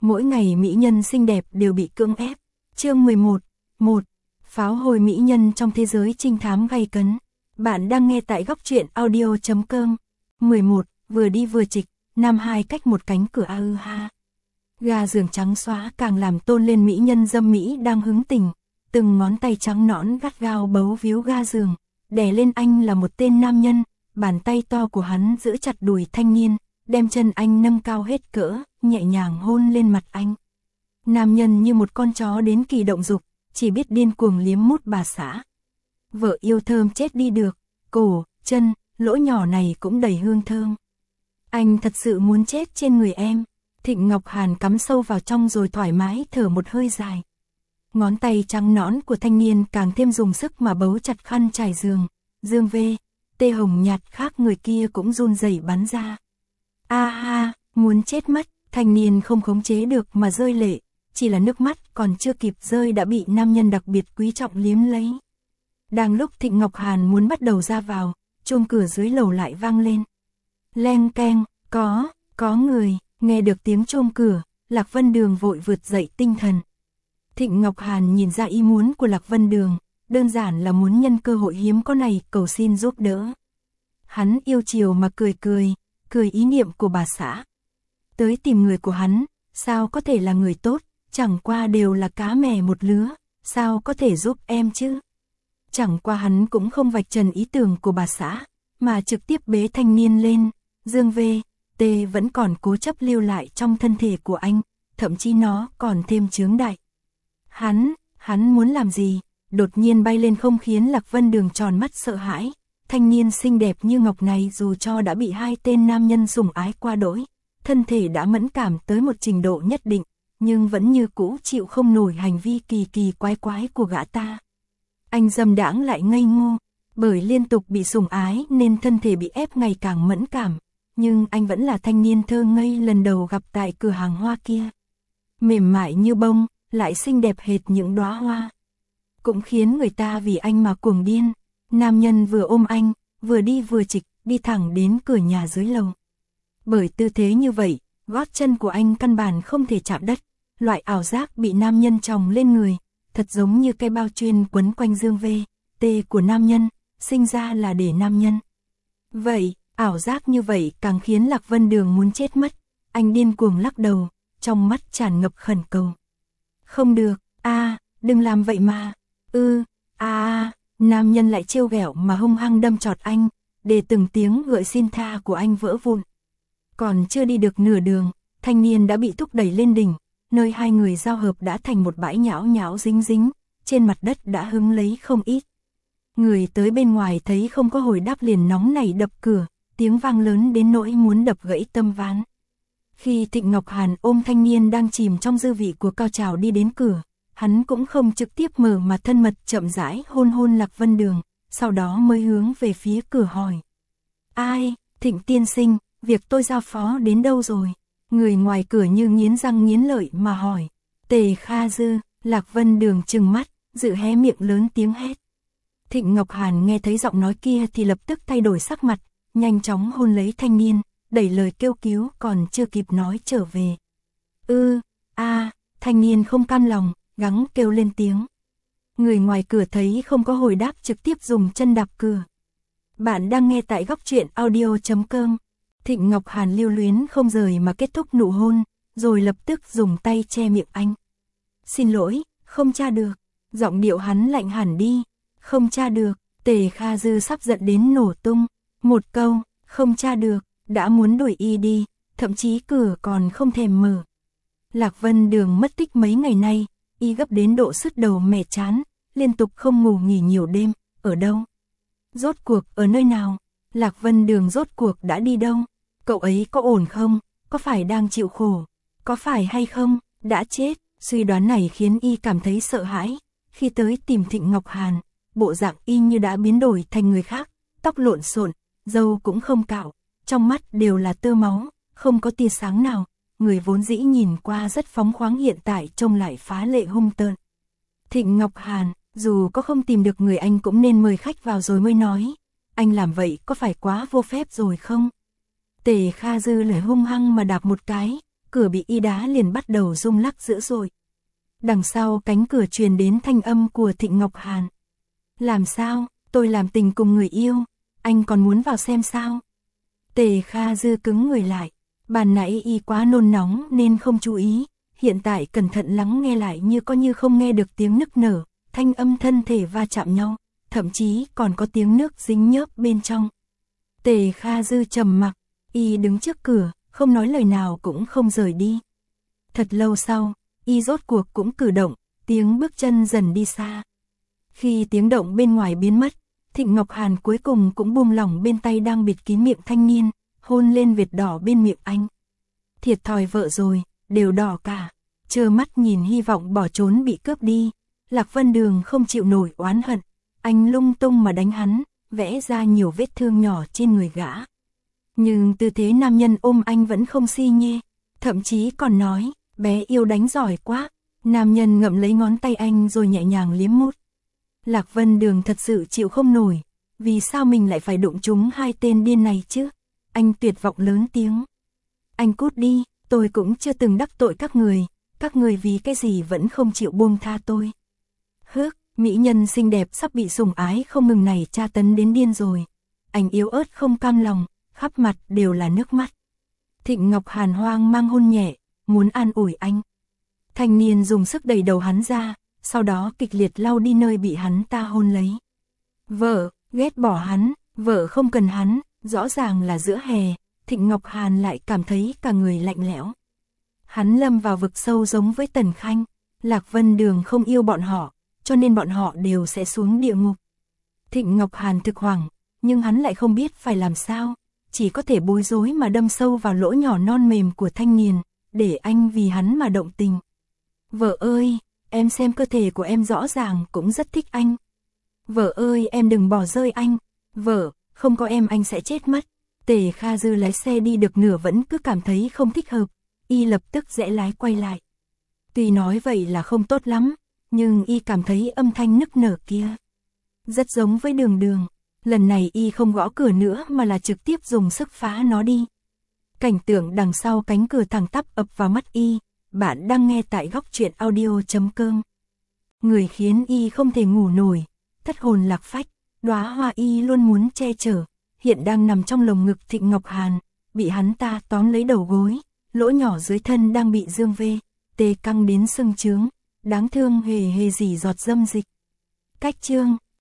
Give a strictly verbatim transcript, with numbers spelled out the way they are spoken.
mỗi ngày mỹ nhân xinh đẹp đều bị cưỡng ép. Chương mười một. một. Pháo hồi mỹ nhân trong thế giới trinh thám gay cấn. Bạn đang nghe tại góc truyện audio chấm com. mười một. Vừa đi vừa trịch, nam hai cách một cánh cửa a ư ha. Ga giường trắng xóa càng làm tôn lên mỹ nhân dâm mỹ đang hứng tình, từng ngón tay trắng nõn gắt gao bấu víu ga giường, đè lên anh là một tên nam nhân, bàn tay to của hắn giữ chặt đùi thanh niên, đem chân anh nâng cao hết cỡ, nhẹ nhàng hôn lên mặt anh. Nam nhân như một con chó đến kỳ động dục, chỉ biết điên cuồng liếm mút bà xã. Vợ yêu thơm chết đi được, cổ, chân, lỗ nhỏ này cũng đầy hương thơm. Anh thật sự muốn chết trên người em. Thịnh Ngọc Hàn cắm sâu vào trong rồi thoải mái thở một hơi dài. Ngón tay trắng nõn của thanh niên càng thêm dùng sức mà bấu chặt khăn trải giường. Dương vê, tê hồng nhạt khác người kia cũng run rẩy bắn ra. A ha, muốn chết mất, thanh niên không khống chế được mà rơi lệ. Chỉ là nước mắt còn chưa kịp rơi đã bị nam nhân đặc biệt quý trọng liếm lấy. Đang lúc Thịnh Ngọc Hàn muốn bắt đầu ra vào, chuông cửa dưới lầu lại vang lên. Leng keng, có, có người. Nghe được tiếng chuông cửa, Lạc Vân Đường vội vượt dậy tinh thần. Thịnh Ngọc Hàn nhìn ra ý muốn của Lạc Vân Đường, đơn giản là muốn nhân cơ hội hiếm có này cầu xin giúp đỡ. Hắn yêu chiều mà cười cười, cười ý niệm của bà xã. Tới tìm người của hắn, sao có thể là người tốt, chẳng qua đều là cá mè một lứa, sao có thể giúp em chứ? Chẳng qua hắn cũng không vạch trần ý tưởng của bà xã, mà trực tiếp bế thanh niên lên, Dương vê. Tê vẫn còn cố chấp lưu lại trong thân thể của anh, thậm chí nó còn thêm chướng đại. Hắn, hắn muốn làm gì? Đột nhiên bay lên không khiến Lạc Vân Đường tròn mắt sợ hãi. Thanh niên xinh đẹp như ngọc này dù cho đã bị hai tên nam nhân sủng ái qua đỗi, thân thể đã mẫn cảm tới một trình độ nhất định, nhưng vẫn như cũ chịu không nổi hành vi kỳ kỳ quái quái của gã ta. Anh dâm đãng lại ngây ngô, bởi liên tục bị sủng ái nên thân thể bị ép ngày càng mẫn cảm. Nhưng anh vẫn là thanh niên thơ ngây lần đầu gặp tại cửa hàng hoa kia. Mềm mại như bông, lại xinh đẹp hệt những đóa hoa. Cũng khiến người ta vì anh mà cuồng điên. Nam nhân vừa ôm anh, vừa đi vừa trịch, đi thẳng đến cửa nhà dưới lầu. Bởi tư thế như vậy, gót chân của anh căn bản không thể chạm đất. Loại ảo giác bị nam nhân chồng lên người, thật giống như cây bao chuyên quấn quanh dương vê, tê của nam nhân, sinh ra là để nam nhân. Vậy, ảo giác như vậy càng khiến Lạc Vân Đường muốn chết mất, anh điên cuồng lắc đầu, trong mắt tràn ngập khẩn cầu. Không được, a, à, đừng làm vậy mà, ư, ừ, a a, nam nhân lại trêu ghẹo mà hung hăng đâm chọt anh, để từng tiếng gợi xin tha của anh vỡ vụn. Còn chưa đi được nửa đường, thanh niên đã bị thúc đẩy lên đỉnh, nơi hai người giao hợp đã thành một bãi nhão nhão dính dính, trên mặt đất đã hứng lấy không ít. Người tới bên ngoài thấy không có hồi đáp liền nóng nảy đập cửa. Tiếng vang lớn đến nỗi muốn đập gãy tâm ván. Khi Thịnh Ngọc Hàn ôm thanh niên đang chìm trong dư vị của cao trào đi đến cửa, hắn cũng không trực tiếp mở mà thân mật chậm rãi hôn hôn Lạc Vân Đường, sau đó mới hướng về phía cửa hỏi. Ai, Thịnh tiên sinh, việc tôi giao phó đến đâu rồi? Người ngoài cửa như nghiến răng nghiến lợi mà hỏi. Tề Kha Dư, Lạc Vân Đường trừng mắt, dự hé miệng lớn tiếng hét. Thịnh Ngọc Hàn nghe thấy giọng nói kia thì lập tức thay đổi sắc mặt. Nhanh chóng hôn lấy thanh niên, đẩy lời kêu cứu còn chưa kịp nói trở về. Ư, ừ, a, thanh niên không cam lòng, gắng kêu lên tiếng. Người ngoài cửa thấy không có hồi đáp trực tiếp dùng chân đạp cửa. Bạn đang nghe tại góc truyện audio chấm com. Thịnh Ngọc Hàn lưu luyến không rời mà kết thúc nụ hôn, rồi lập tức dùng tay che miệng anh. Xin lỗi, không tra được. Giọng điệu hắn lạnh hẳn đi. Không tra được, Tề Kha Dư sắp giận đến nổ tung. Một câu, không tra được, đã muốn đuổi y đi, thậm chí cửa còn không thèm mở. Lạc Vân Đường mất tích mấy ngày nay, y gấp đến độ sứt đầu mẻ chán, liên tục không ngủ nghỉ nhiều đêm, ở đâu? Rốt cuộc ở nơi nào? Lạc Vân Đường rốt cuộc đã đi đâu? Cậu ấy có ổn không? Có phải đang chịu khổ? Có phải hay không? Đã chết? Suy đoán này khiến y cảm thấy sợ hãi. Khi tới tìm Thịnh Ngọc Hàn, bộ dạng y như đã biến đổi thành người khác, tóc lộn xộn, râu cũng không cạo, trong mắt đều là tơ máu, không có tia sáng nào, người vốn dĩ nhìn qua rất phóng khoáng hiện tại trông lại phá lệ hung tợn. Thịnh Ngọc Hàn, dù có không tìm được người anh cũng nên mời khách vào rồi mới nói, anh làm vậy có phải quá vô phép rồi không? Tề Kha Dư lại hung hăng mà đạp một cái, cửa bị y đá liền bắt đầu rung lắc dữ dội. Đằng sau cánh cửa truyền đến thanh âm của Thịnh Ngọc Hàn. Làm sao, tôi làm tình cùng người yêu, anh còn muốn vào xem sao? Tề Kha Dư cứng người lại, ban nãy y quá nôn nóng nên không chú ý, hiện tại cẩn thận lắng nghe lại như có như không nghe được tiếng nức nở, thanh âm thân thể va chạm nhau, thậm chí còn có tiếng nước dính nhớp bên trong. Tề Kha Dư trầm mặc, y đứng trước cửa, không nói lời nào cũng không rời đi. Thật lâu sau, y rốt cuộc cũng cử động, tiếng bước chân dần đi xa. Khi tiếng động bên ngoài biến mất, Thịnh Ngọc Hàn cuối cùng cũng buông lỏng bên tay đang bịt kín miệng thanh niên, hôn lên vệt đỏ bên miệng anh. Thiệt thòi vợ rồi, đều đỏ cả, trơ mắt nhìn hy vọng bỏ trốn bị cướp đi. Lạc Vân Đường không chịu nổi oán hận, anh lung tung mà đánh hắn, vẽ ra nhiều vết thương nhỏ trên người gã. Nhưng tư thế nam nhân ôm anh vẫn không si nhê, thậm chí còn nói, bé yêu đánh giỏi quá. Nam nhân ngậm lấy ngón tay anh rồi nhẹ nhàng liếm mút. Lạc Vân Đường thật sự chịu không nổi, vì sao mình lại phải đụng trúng hai tên điên này chứ? Anh tuyệt vọng lớn tiếng. Anh cút đi, tôi cũng chưa từng đắc tội các người, các người vì cái gì vẫn không chịu buông tha tôi. Hước, mỹ nhân xinh đẹp sắp bị sủng ái không ngừng này tra tấn đến điên rồi. Anh yếu ớt không cam lòng, khắp mặt đều là nước mắt. Thịnh Ngọc Hàn hoang mang hôn nhẹ, muốn an ủi anh. Thanh niên dùng sức đẩy đầu hắn ra, sau đó kịch liệt lau đi nơi bị hắn ta hôn lấy. Vợ, ghét bỏ hắn, vợ không cần hắn, rõ ràng là giữa hè, Thịnh Ngọc Hàn lại cảm thấy cả người lạnh lẽo. Hắn lâm vào vực sâu giống với Tần Khanh, Lạc Vân Đường không yêu bọn họ, cho nên bọn họ đều sẽ xuống địa ngục. Thịnh Ngọc Hàn thực hoảng, nhưng hắn lại không biết phải làm sao, chỉ có thể bối rối mà đâm sâu vào lỗ nhỏ non mềm của thanh niên, để anh vì hắn mà động tình. Vợ ơi, em xem cơ thể của em rõ ràng cũng rất thích anh. Vợ ơi, em đừng bỏ rơi anh. Vợ, không có em anh sẽ chết mất. Tề Kha Dư lái xe đi được nửa vẫn cứ cảm thấy không thích hợp, y lập tức rẽ lái quay lại. Tuy nói vậy là không tốt lắm, nhưng y cảm thấy âm thanh nức nở kia rất giống với Đường Đường. Lần này y không gõ cửa nữa mà là trực tiếp dùng sức phá nó đi. Cảnh tượng đằng sau cánh cửa thẳng tắp ập vào mắt y. Bạn đang nghe tại góc truyện audio chấm com. Người khiến y không thể ngủ nổi, thất hồn lạc phách, đóa hoa y luôn muốn che chở, hiện đang nằm trong lồng ngực Thịnh Ngọc Hàn, bị hắn ta tóm lấy đầu gối, lỗ nhỏ dưới thân đang bị dương vê, tê căng đến sưng trướng, đáng thương hề hề dỉ giọt dâm dịch. Cách chương